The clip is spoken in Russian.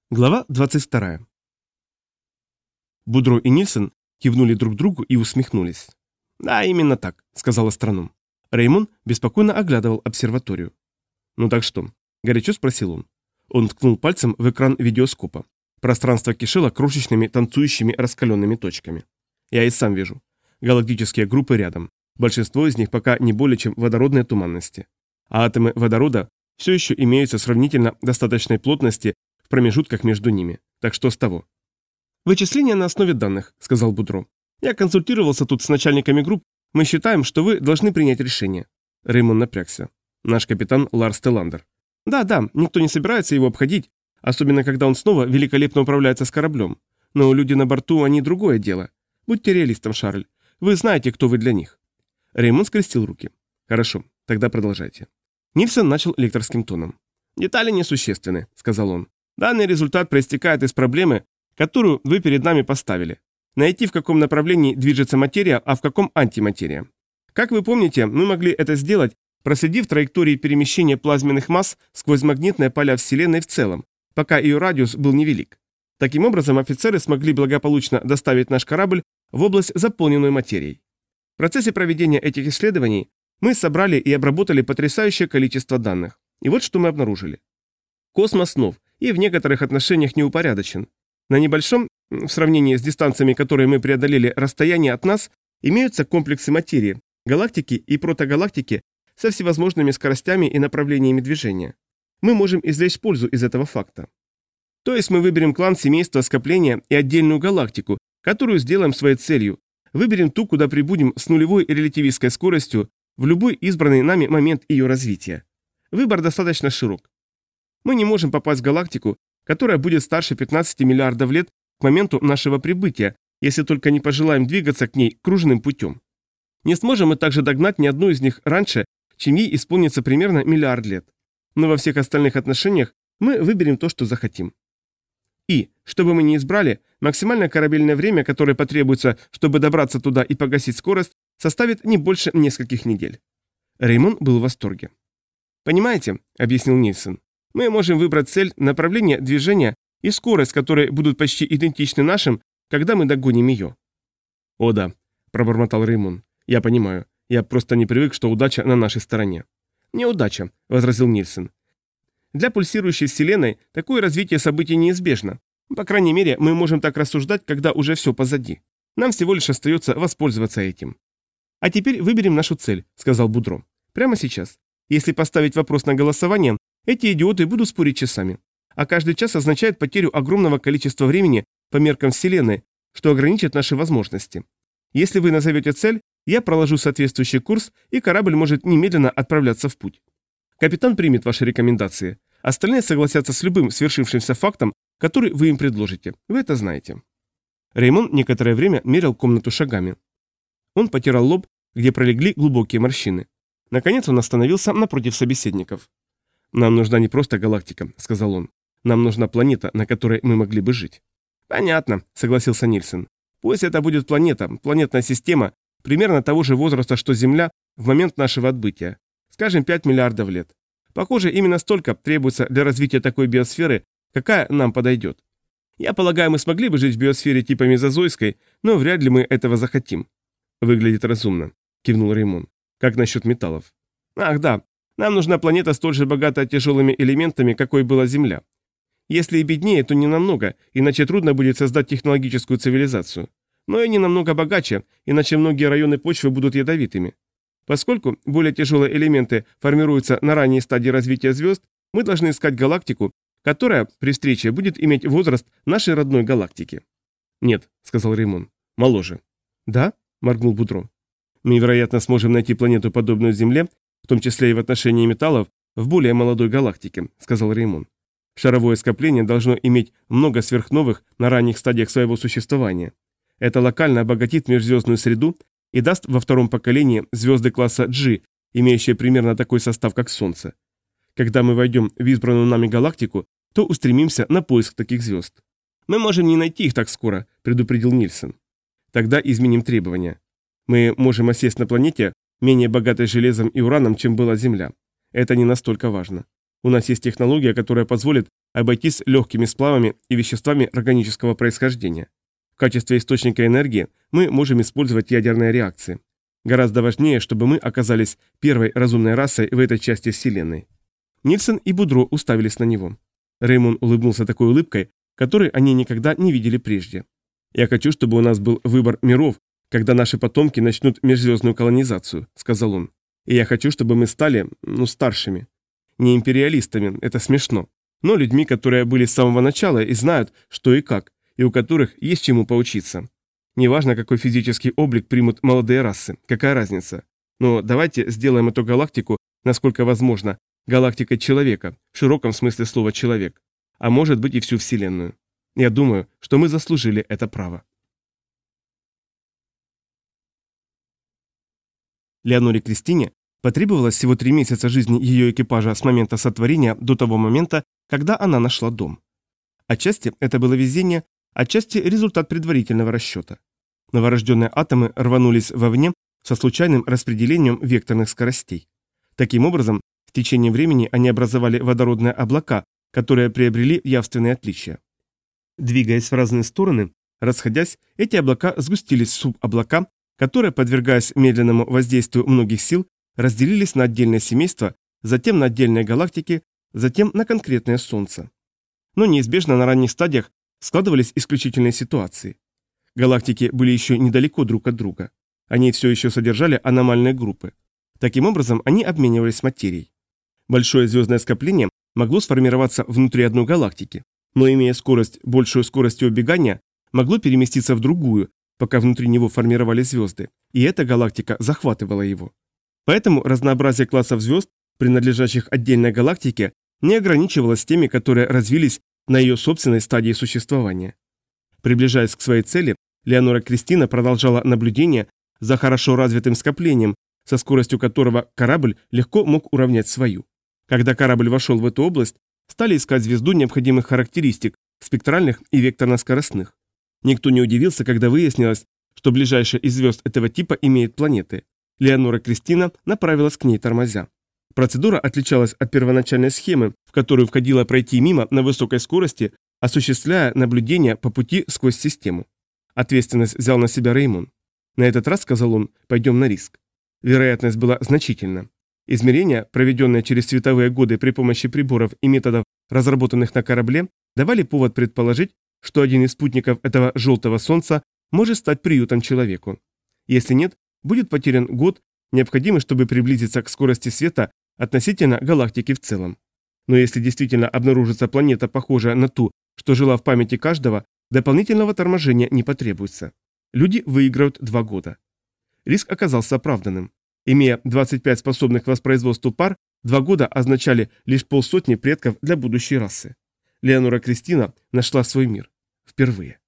Глава 22. Будро и Нильсон кивнули друг другу и усмехнулись. «Да, именно так», — сказал астроном. Реймон беспокойно оглядывал обсерваторию. «Ну так что?» — горячо спросил он. Он ткнул пальцем в экран видеоскопа. Пространство кишело крошечными танцующими раскаленными точками. «Я и сам вижу. Галактические группы рядом. Большинство из них пока не более чем водородные туманности. А атомы водорода все еще имеются сравнительно достаточной плотности в промежутках между ними. Так что с того?» «Вычисления на основе данных», — сказал Будро. «Я консультировался тут с начальниками групп. Мы считаем, что вы должны принять решение». Реймон напрягся. «Наш капитан Ларс Теландер». «Да, никто не собирается его обходить, особенно когда он снова великолепно управляется с кораблем. Но люди на борту, они другое дело. Будьте реалистом, Шарль. Вы знаете, кто вы для них». Реймон скрестил руки. «Хорошо, тогда продолжайте». Нильсон начал лекторским тоном. «Детали несущественны», — сказал он. «Данный результат проистекает из проблемы, которую вы перед нами поставили. Найти, в каком направлении движется материя, а в каком антиматерия. Как вы помните, мы могли это сделать, проследив траектории перемещения плазменных масс сквозь магнитные поля Вселенной в целом, пока ее радиус был невелик. Таким образом, офицеры смогли благополучно доставить наш корабль в область, заполненную материей. В процессе проведения этих исследований мы собрали и обработали потрясающее количество данных. И вот что мы обнаружили. Космос нов и в некоторых отношениях неупорядочен. На небольшом, в сравнении с дистанциями, которые мы преодолели, расстоянии от нас, имеются комплексы материи, галактики и протогалактики со всевозможными скоростями и направлениями движения. Мы можем извлечь пользу из этого факта. То есть мы выберем клан, семейство, скопление и отдельную галактику, которую сделаем своей целью. Выберем ту, куда прибудем с нулевой релятивистской скоростью в любой избранный нами момент ее развития. Выбор достаточно широк. Мы не можем попасть в галактику, которая будет старше 15 миллиардов лет к моменту нашего прибытия, если только не пожелаем двигаться к ней кружным путем. Не сможем мы также догнать ни одну из них раньше, чем ей исполнится примерно миллиард лет. Но во всех остальных отношениях мы выберем то, что захотим. И, что бы мы ни избрали, максимальное корабельное время, которое потребуется, чтобы добраться туда и погасить скорость, составит не больше нескольких недель. Реймон был в восторге. «Понимаете», — объяснил Нильсон, — «мы можем выбрать цель, направление движения и скорость, которые будут почти идентичны нашим, когда мы догоним ее». «О да», — пробормотал Реймон, — «я понимаю. Я просто не привык, что удача на нашей стороне». «Неудача», — возразил Нильсон. «Для пульсирующей Вселенной такое развитие событий неизбежно. По крайней мере, мы можем так рассуждать, когда уже все позади. Нам всего лишь остается воспользоваться этим». «А теперь выберем нашу цель», — сказал Будро. «Прямо сейчас. Если поставить вопрос на голосование, эти идиоты будут спорить часами. А каждый час означает потерю огромного количества времени по меркам Вселенной, что ограничит наши возможности. Если вы назовете цель, я проложу соответствующий курс, и корабль может немедленно отправляться в путь. Капитан примет ваши рекомендации. Остальные согласятся с любым свершившимся фактом, который вы им предложите. Вы это знаете». Реймон некоторое время мерил комнату шагами. Он потирал лоб, где пролегли глубокие морщины. Наконец он остановился напротив собеседников. «Нам нужна не просто галактика», — сказал он. «Нам нужна планета, на которой мы могли бы жить». «Понятно», — согласился Нильсон. «Пусть это будет планета, планетная система, примерно того же возраста, что Земля в момент нашего отбытия. Скажем, 5 миллиардов лет. Похоже, именно столько требуется для развития такой биосферы, какая нам подойдет. Я полагаю, мы смогли бы жить в биосфере типа мезозойской, но вряд ли мы этого захотим». «Выглядит разумно», — кивнул Реймон. «Как насчет металлов?» «Ах, да. Нам нужна планета столь же богатая тяжелыми элементами, какой была Земля. Если и беднее, то не намного, иначе трудно будет создать технологическую цивилизацию. Но и не намного богаче, иначе многие районы почвы будут ядовитыми. Поскольку более тяжелые элементы формируются на ранней стадии развития звезд, мы должны искать галактику, которая при встрече будет иметь возраст нашей родной галактики». «Нет», — сказал Реймон, — «моложе». «Да?» — моргнул Будро. «Мы, вероятно, сможем найти планету, подобную Земле, в том числе и в отношении металлов, в более молодой галактике», — сказал Реймон. «Шаровое скопление должно иметь много сверхновых на ранних стадиях своего существования. Это локально обогатит межзвездную среду и даст во втором поколении звезды класса G, имеющие примерно такой состав, как Солнце. Когда мы войдем в избранную нами галактику, то устремимся на поиск таких звезд». «Мы можем не найти их так скоро», — предупредил Нильсон. «Тогда изменим требования. Мы можем осесть на планете, менее богатой железом и ураном, чем была Земля. Это не настолько важно. У нас есть технология, которая позволит обойтись легкими сплавами и веществами органического происхождения. В качестве источника энергии мы можем использовать ядерные реакции. Гораздо важнее, чтобы мы оказались первой разумной расой в этой части Вселенной. Нильсон и Будро уставились на него. Реймон улыбнулся такой улыбкой, которой они никогда не видели прежде. «Я хочу, чтобы у нас был выбор миров, когда наши потомки начнут межзвездную колонизацию», — сказал он. «И я хочу, чтобы мы стали, старшими. Не империалистами, это смешно, но людьми, которые были с самого начала и знают, что и как, и у которых есть чему поучиться. Неважно, какой физический облик примут молодые расы, какая разница. Но давайте сделаем эту галактику, насколько возможно, галактикой человека, в широком смысле слова «человек», а может быть и всю Вселенную. Я думаю, что мы заслужили это право». Леоноре Кристине потребовалось всего 3 месяца жизни ее экипажа с момента сотворения до того момента, когда она нашла дом. Отчасти это было везение, отчасти результат предварительного расчета. Новорожденные атомы рванулись вовне со случайным распределением векторных скоростей. Таким образом, в течение времени они образовали водородные облака, которые приобрели явственные отличия. Двигаясь в разные стороны, расходясь, эти облака сгустились в субоблака, которые, подвергаясь медленному воздействию многих сил, разделились на отдельные семейства, затем на отдельные галактики, затем на конкретное Солнце. Но неизбежно на ранних стадиях складывались исключительные ситуации. Галактики были еще недалеко друг от друга. Они все еще содержали аномальные группы. Таким образом, они обменивались материей. Большое звездное скопление могло сформироваться внутри одной галактики, но, имея большую скорость убегания, могло переместиться в другую, пока внутри него формировались звезды, и эта галактика захватывала его. Поэтому разнообразие классов звезд, принадлежащих отдельной галактике, не ограничивалось теми, которые развились на ее собственной стадии существования. Приближаясь к своей цели, Леонора Кристина продолжала наблюдение за хорошо развитым скоплением, со скоростью которого корабль легко мог уравнять свою. Когда корабль вошел в эту область, стали искать звезду необходимых характеристик, спектральных и векторно-скоростных. Никто не удивился, когда выяснилось, что ближайшая из звезд этого типа имеет планеты. Леонора Кристина направилась к ней тормозя. Процедура отличалась от первоначальной схемы, в которую входило пройти мимо на высокой скорости, осуществляя наблюдение по пути сквозь систему. Ответственность взял на себя Реймон. На этот раз, сказал он, пойдем на риск. Вероятность была значительна. Измерения, проведенные через световые годы при помощи приборов и методов, разработанных на корабле, давали повод предположить, что один из спутников этого желтого солнца может стать приютом человеку. Если нет, будет потерян год, необходимый, чтобы приблизиться к скорости света относительно галактики в целом. Но если действительно обнаружится планета, похожая на ту, что жила в памяти каждого, дополнительного торможения не потребуется. Люди выиграют 2 года. Риск оказался оправданным. Имея 25 способных к воспроизводству пар, 2 года означали лишь 50 предков для будущей расы. Леонора Кристина нашла свой мир. Впервые.